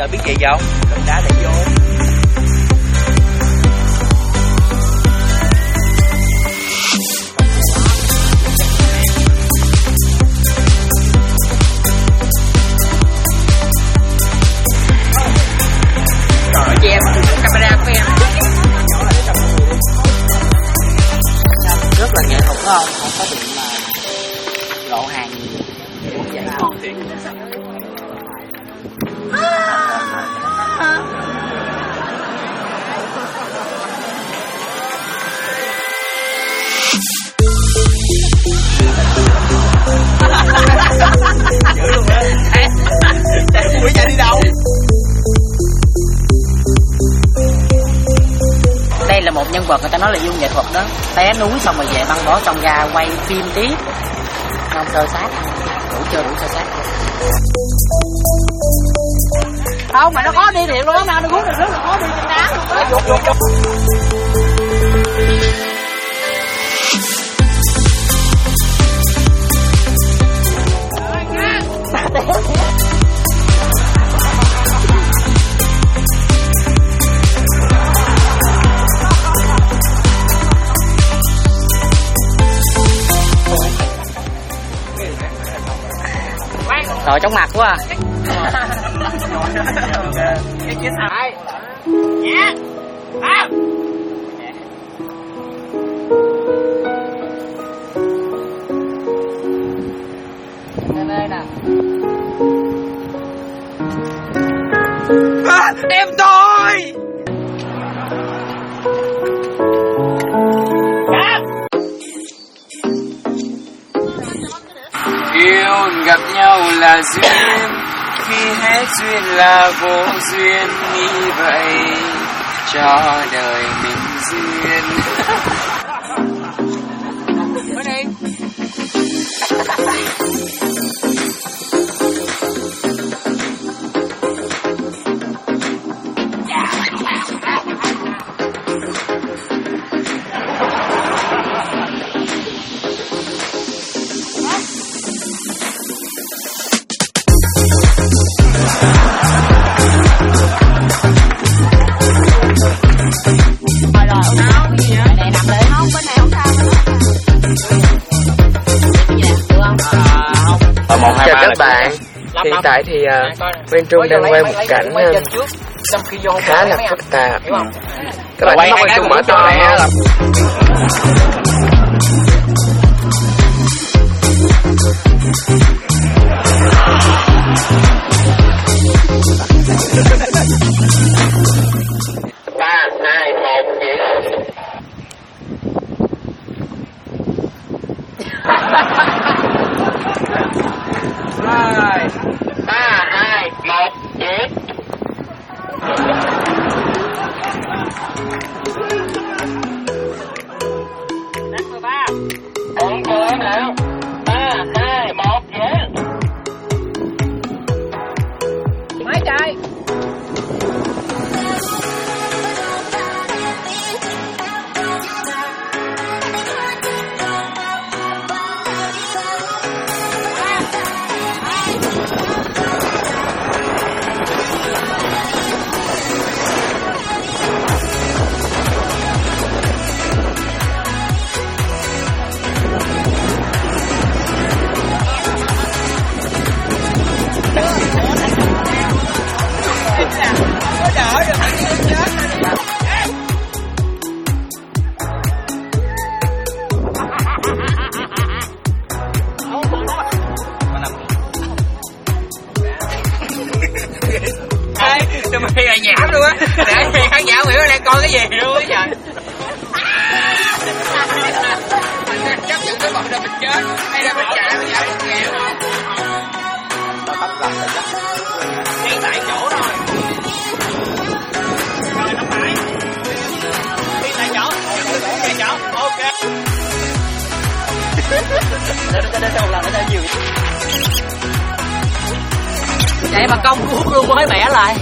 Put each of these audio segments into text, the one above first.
giờ biết gì không? Cầm đá để vô. Trời ơi, em camera của em rất là nghệ thuật phải không? Không có bị mà lộ hàng nhiều. Dữ luôn á. Quỷ chạy đi đâu? Đây là một nhân vật người ta nói là yêu nghệ thuật đó, té núi xong rồi về băng bó trong ga quay phim tiếp, không sơ sát, đủ sơ sát. Không mà nó khó đi thiệt luôn á, mà nó cuốn được rất là khó đi trên đá luôn á. Rồi chóng mặt quá à. Cái chết ai? Nhé. À. Đây nè. À, em tôi. Yêu gặp nhau là duyên, khi hết duyên là vô duyên, như vậy cho đời mình duyên. Mới đi. Chào các bạn, hiện tại thì Nguyên Trung đang quay một cảnh khá là phức tạp. Các bạn thấy Nguyên Trung mở to này ba, hai, một, diễn. 3, 2, 1, diễn. Bốn cô em nào. 3, 2, 1, diễn. Mấy trời. Tụi mày là nhảm luôn á, để khán giả hiểu đang coi cái gì luôn á trời. Chấp nhận cái bọn là mình chết hay là mình chạy bây giờ mình nghèo không? Ngay tại chỗ rồi. Rồi nó phải. Đi tại chỗ, tại chỗ, ok. Để một lần nó nhiều. Vậy mà công cuốc luôn mới bẻ lại.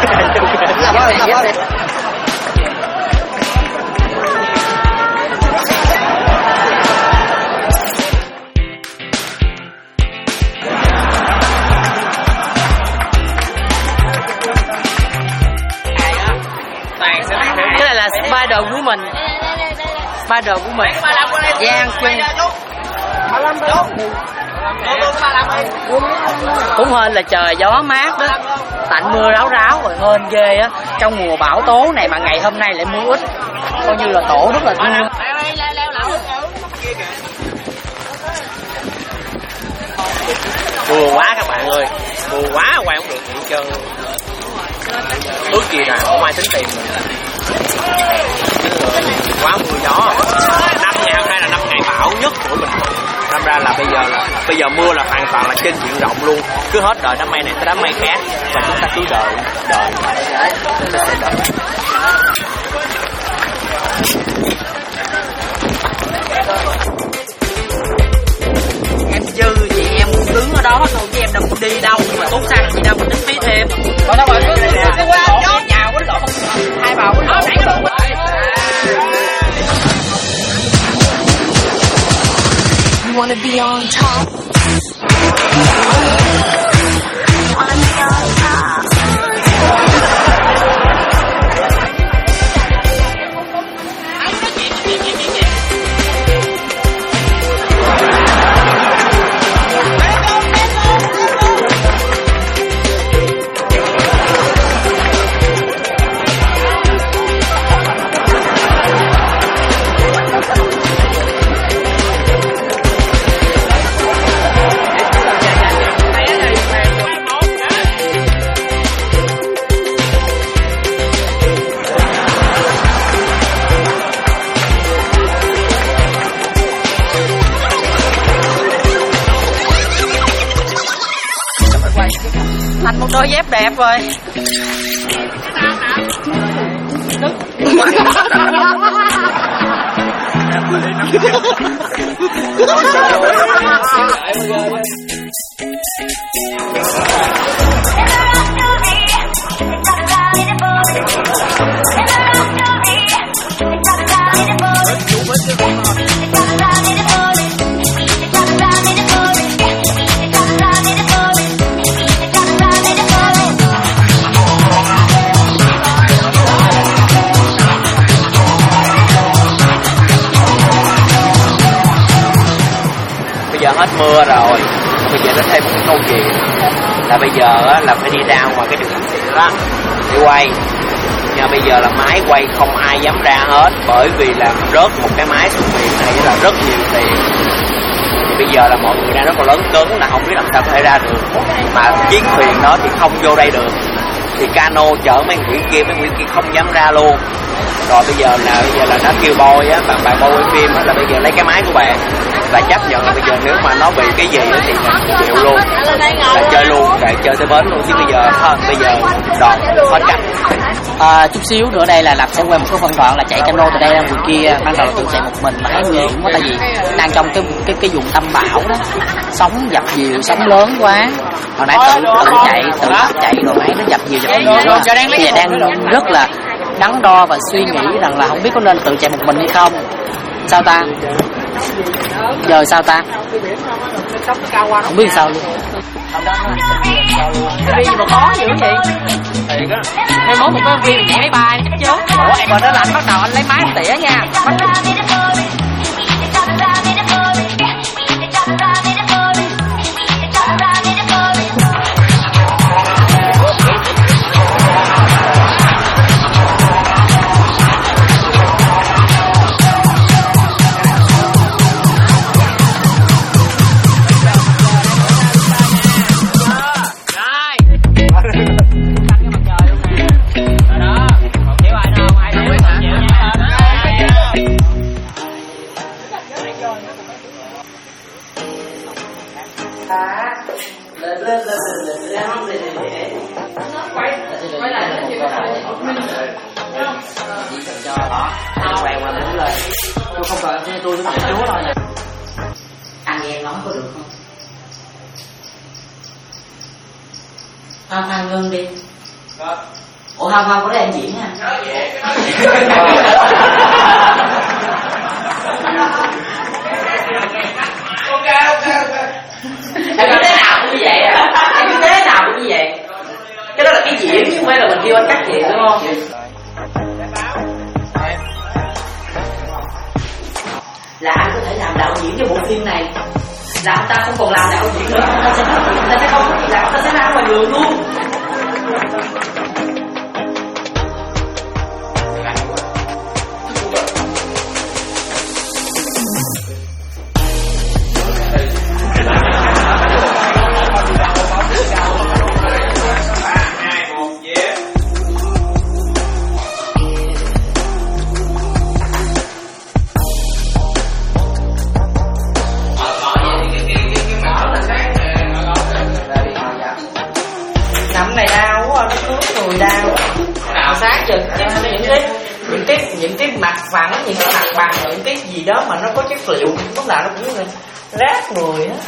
Cái này là spider của mình. Spider của mình. Giang Trung. Cũng hên là trời gió mát đó, tạnh mưa ráo ráo rồi hên ghê á. Trong mùa bão tố này mà ngày hôm nay lại mưa ít, coi như là tổ rất là thương. Mưa quá các bạn ơi, mưa quá quay không được gì hết trơn luôn. Ước gì là không ai tính tiền mình. Quá mưa gió. Năm ngày hôm nay là năm ngày bão nhất của mình. Năm ra là bây giờ mưa là hoàn toàn là trên diện rộng luôn. Cứ hết đợi đám mây này tới đám mây khác và chúng ta cứ đợi. Chúng ta sẽ đợi. Em dư chị em cũng đứng ở đó thôi chứ em đâu có đi đâu, nhưng mà tốn xăng chị đâu có tính phí thêm. Còn đâu mà cứ qua chó nhào quýnh lộn hai bào quýnh lộn. You wanna be on top. Thành một đôi dép đẹp rồi. Bây giờ hết mưa rồi, bây giờ nó thêm một câu chuyện là bây giờ là phải đi ra ngoài cái đường đó để quay. Nhưng bây giờ là máy quay không ai dám ra hết, bởi vì là rớt một cái máy xuống biển này là rất nhiều tiền. Thì bây giờ là mọi người đang rất là lớn cứng, là không biết làm sao có thể ra được, mà chiếc thuyền đó thì không vô đây được, thì cano chở mấy người kia không dám ra luôn. Rồi bây giờ là nó kêu boy á, bạn boy quay phim á, là bây giờ lấy cái máy của bạn và chấp nhận là bây giờ nếu mà nó bị cái gì á thì chịu luôn, là chơi luôn, để chơi tới bến luôn. Chứ bây giờ thôi, bây giờ đòn hết cách. Chút xíu nữa đây là Lập sẽ quay một số phân đoạn là chạy cano từ đây ra ngoài kia. Ban đầu là tự chạy một mình mà thấy nguy hiểm quá, tại vì đang trong cái vùng tâm bão đó, sóng dập dìu, sóng lớn quá. Hồi nãy tự chạy rồi máy nó dập dìu quá. Bây giờ đang rất là đắn đo và suy nghĩ rằng là không biết có nên tự chạy một mình hay không. Sao ta? Giờ sao ta? Không biết sao luôn. Cái gì mà khó dữ vậy? Thiệt á. Em muốn một cái viên chạy máy bay chứ. Ủa em còn nó lạnh bắt đầu anh lấy máy tỉa nha. Tôi không cần tôi với chúa thôi nè. Ăn em nóng có được không? Ăn ngưng đi. Ủa không không, có đây anh diễn nha. Em cứ thế nào cũng như vậy à? Em cứ thế nào cũng như vậy. Cái đó là cái diễn chứ không phải là mình kêu anh cắt chuyện đúng không? Là anh có thể làm đạo diễn cho bộ phim này, là anh ta không còn làm đạo diễn nữa, ta sẽ không có gì làm, ta sẽ ra ngoài đường luôn. Những cái mặt phẳng, những cái mặt bằng, những cái gì đó mà nó có chất liệu lúc nào nó cũng rát người á.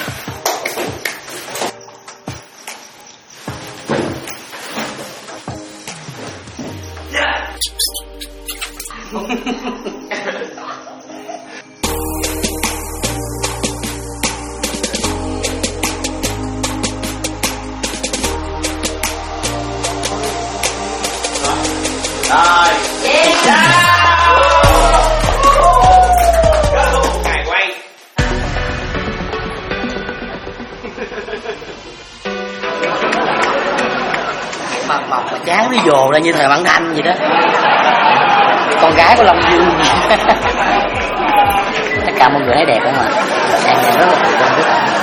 Mà chán nó dồ ra như thời Mãn Thanh vậy đó. Con gái của Lâm Dương. Tất cả mọi người thấy đẹp không ạ? Em rất là tự tin rất là.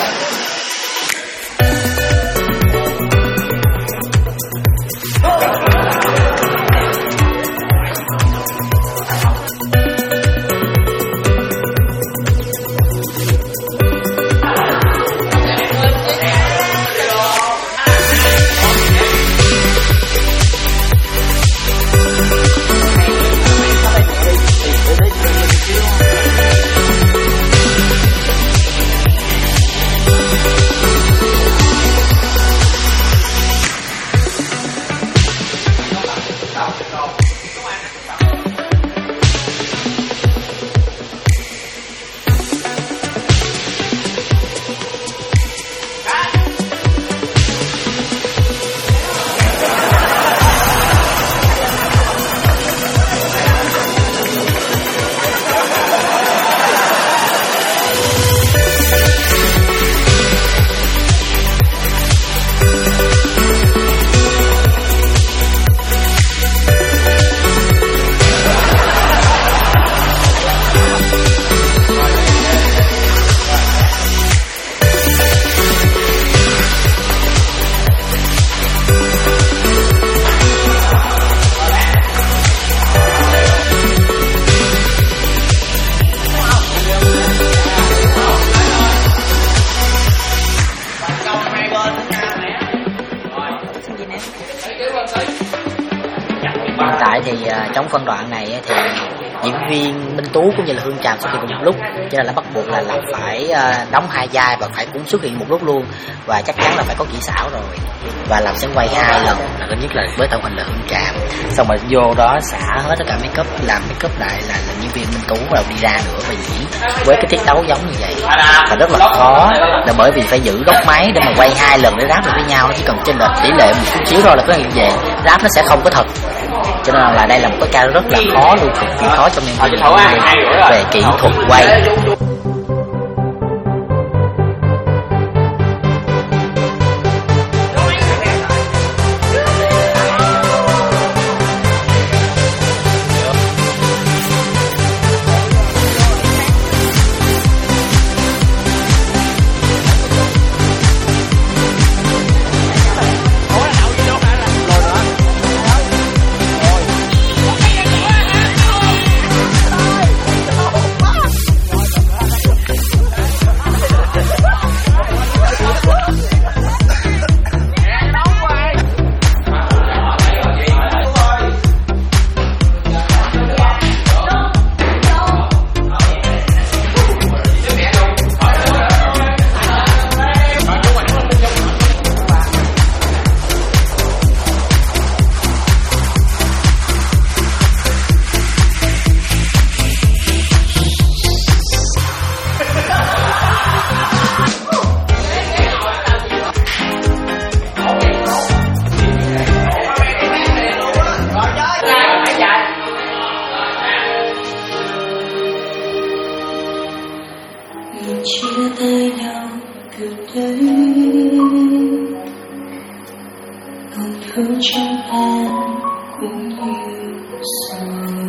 Hiện tại thì trong phân đoạn này thì diễn viên Minh Tú cũng như là Hương Tràm xuất hiện cùng một lúc, cho nên là bắt buộc là phải đóng hai vai và phải cũng xuất hiện một lúc luôn, và chắc chắn là phải có kỹ xảo rồi, và làm sẽ quay 2 lần, là thứ nhất là với tạo hình là Hương Tràm, xong rồi vô đó xả hết tất cả make up, làm make up lại là diễn viên Minh Tú bắt đầu đi ra nữa và diễn với cái tiết tấu giống như vậy, và rất là khó, là bởi vì phải giữ góc máy để mà quay 2 lần để ráp được với nhau, chỉ cần trên lệch tỷ lệ một chút xíu thôi là có như vậy, ráp nó sẽ không có thật, cho nên là đây là một cái ca rất là khó luôn, cực kỳ khó trong MV về kỹ thuật quay. một hương trong em cũng yêu rồi.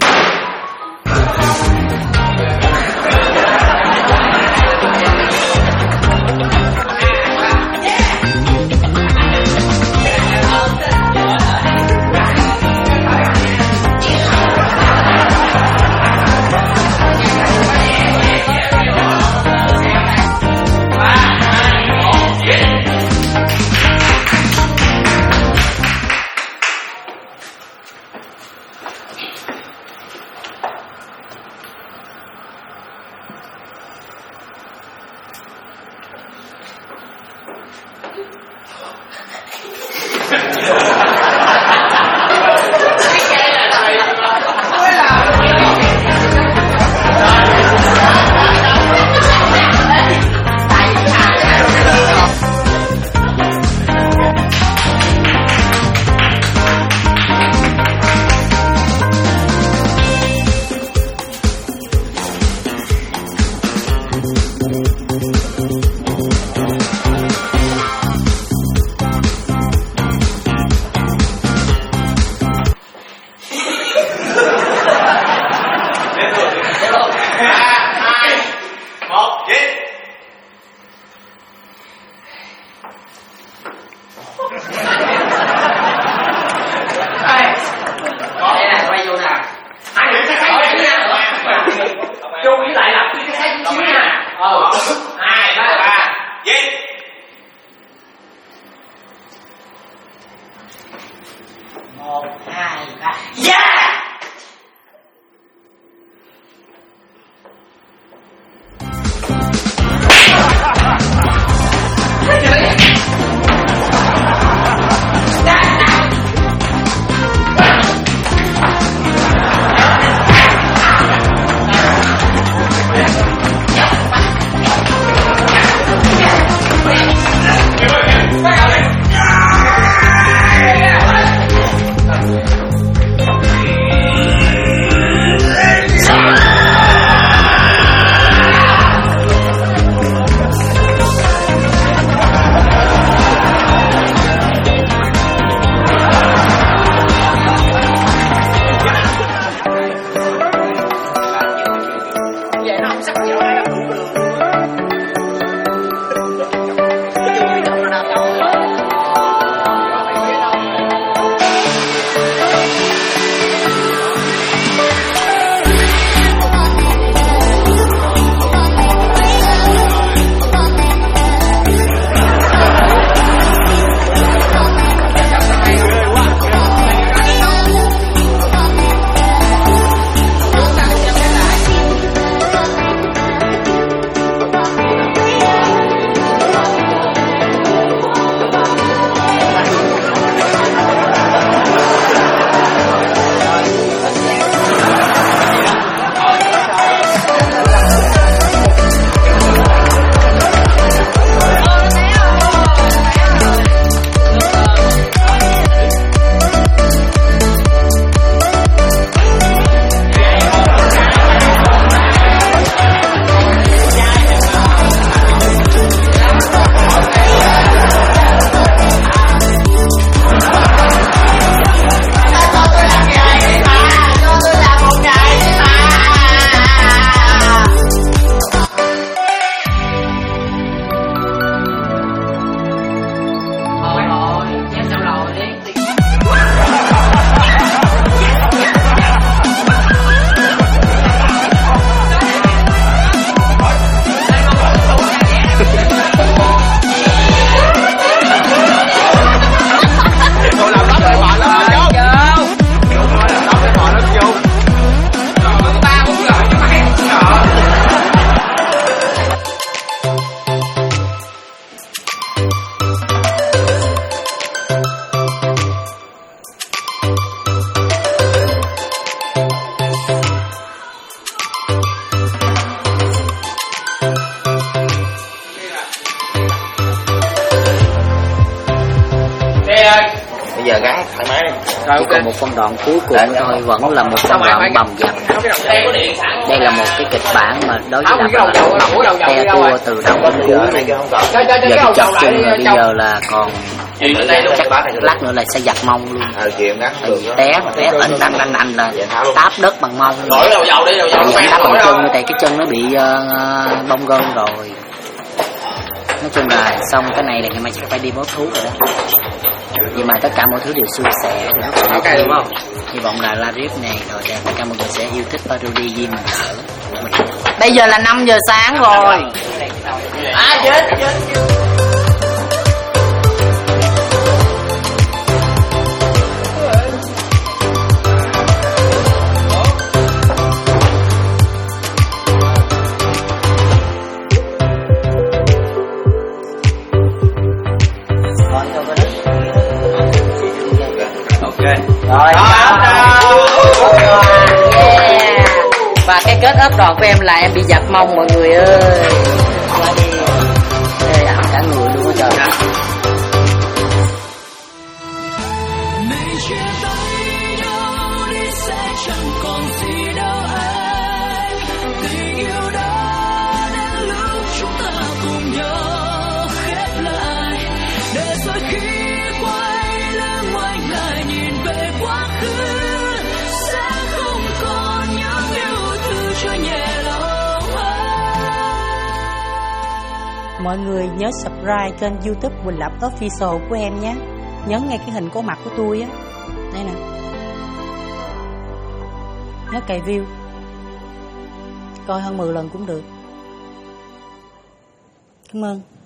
giờ gắn thoải mái đi. Chỉ còn một phân đoạn cuối cùng thôi, vẫn là một phân đoạn bầm dập. Đây là một cái kịch bản mà đối với Đạt là te tua từ đầu đến cuối. Giờ cái chập chung bây giờ là còn chắc lát nữa là sẽ giặt mông luôn. Té mà té anh là táp đất bằng mông. Táp bằng chân, tại cái chân nó bị bong gân rồi. Nói chung là xong cái này là ngày mai chắc phải đi bó thuốc rồi đó. Nhưng mà tất cả mọi thứ đều suôn sẻ. Hy vọng là live này rồi tất cả mọi người sẽ yêu thích Parody Diêm Thở. Bây giờ là 5 giờ sáng rồi. Chết. Rồi, và cái kết ấp đòn của em là em bị giặt mông mọi người ơi. Qua đi. Ê, ẩm cả người luôn á trời. Mọi người nhớ subscribe kênh YouTube Quỳnh Lập Official của em nhé. Nhấn ngay cái hình có mặt của tôi á. Đây nè. Nhớ cày view. Coi hơn 10 lần cũng được. Cảm ơn.